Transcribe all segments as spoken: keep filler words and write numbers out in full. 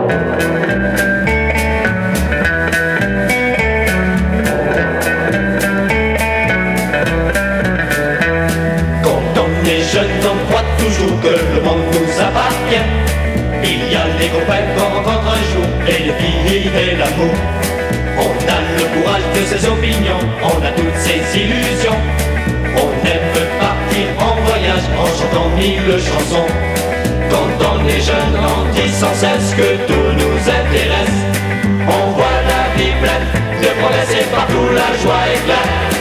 On croit toujours que le monde nous appartient. Il y a les copains qu'on rencontre un jour, et les filles et l'amour. On a le courage de ses opinions, on a toutes ses illusions. On aime partir en voyage en chantant mille chansons. Quand on est jeune, on dit sans cesse que tout nous intéresse. On voit la vie pleine de promesses et partout la joie éclate.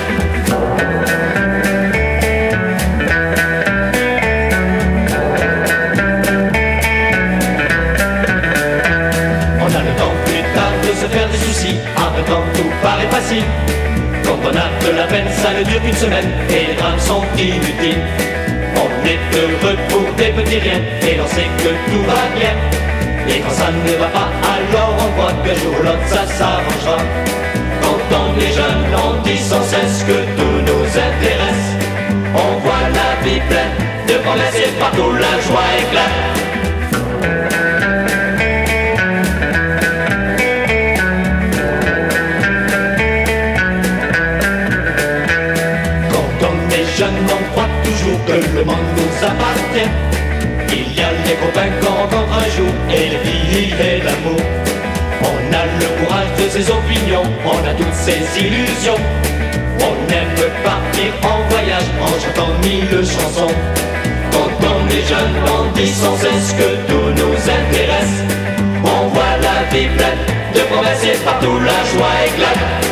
Faire des soucis, en même temps tout paraît facile. Quand on a de la peine, ça ne dure qu'une semaine et les drames sont inutiles. On est heureux pour des petits riens et l'on sait que tout va bien. Et quand ça ne va pas, alors on croit qu'un jour ou l'autre ça s'arrangera. Quand on est jeune, on dit sans cesse que tout nous intéresse. On voit la vie pleine de promesses et partout la joie éclate. On croit toujours que le monde nous appartient. Il y a les copains qu'on rencontre un jour et les filles et l'amour. On a le courage de ses opinions, on a toutes ses illusions. On aime partir en voyage en chantant mille chansons. Quand on est jeune, on dit sans cesse que tout nous intéresse. On voit la vie pleine de promesses et partout la joie éclate.